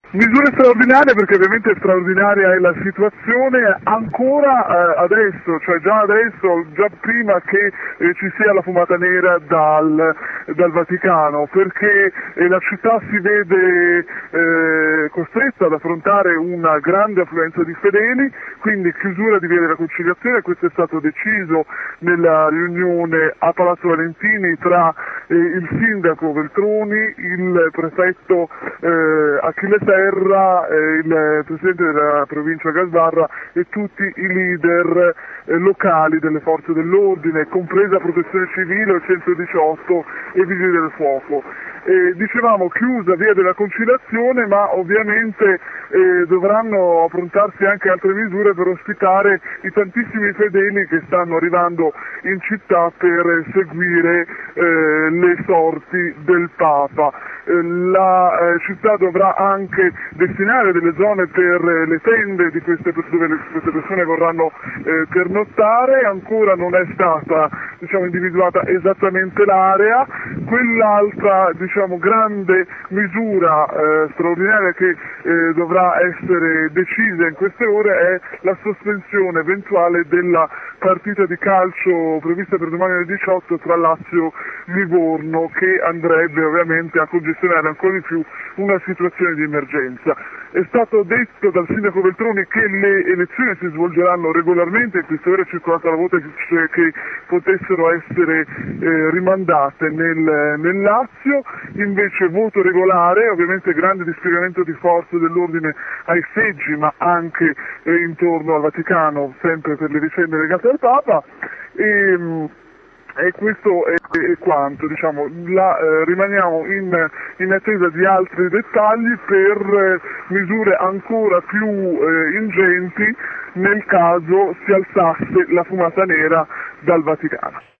Misure straordinarie perché ovviamente straordinaria è la situazione ancora adesso, cioè già adesso, già prima che ci sia la fumata nera dal Vaticano, perché la città si vede costretta ad affrontare una grande affluenza di fedeli, quindi chiusura di Via della Conciliazione. Questo è stato deciso nella riunione a Palazzo Valentini tra il sindaco Veltroni, il prefetto Achille Serra, il presidente della provincia Gasbarra e tutti i leader locali delle forze dell'ordine, compresa Protezione Civile, il 118 e Vigili del Fuoco. Dicevamo chiusa Via della Conciliazione, ma ovviamente dovranno approntarsi anche altre misure per ospitare i tantissimi fedeli che stanno arrivando in città per seguire le sorti del Papa. La città dovrà anche destinare delle zone per le tende di dove queste persone vorranno pernottare. Ancora non è stata individuata esattamente l'area. Quell'altra grande misura straordinaria che dovrà essere decisa in queste ore è la sospensione eventuale della partita di calcio prevista per domani alle 18 tra Lazio e Livorno, che andrebbe ovviamente a congestionare ancora di più una situazione di emergenza. È stato detto dal sindaco Veltroni che le elezioni si svolgeranno regolarmente, in queste ore è circolata la voce che potessero essere rimandate nel Lazio, invece voto regolare, ovviamente grande dispiegamento di forze dell'ordine ai seggi ma anche intorno al Vaticano, sempre per le vicende legate al Papa. E questo è quanto, rimaniamo in attesa di altri dettagli per misure ancora più ingenti nel caso si alzasse la fumata nera dal Vaticano.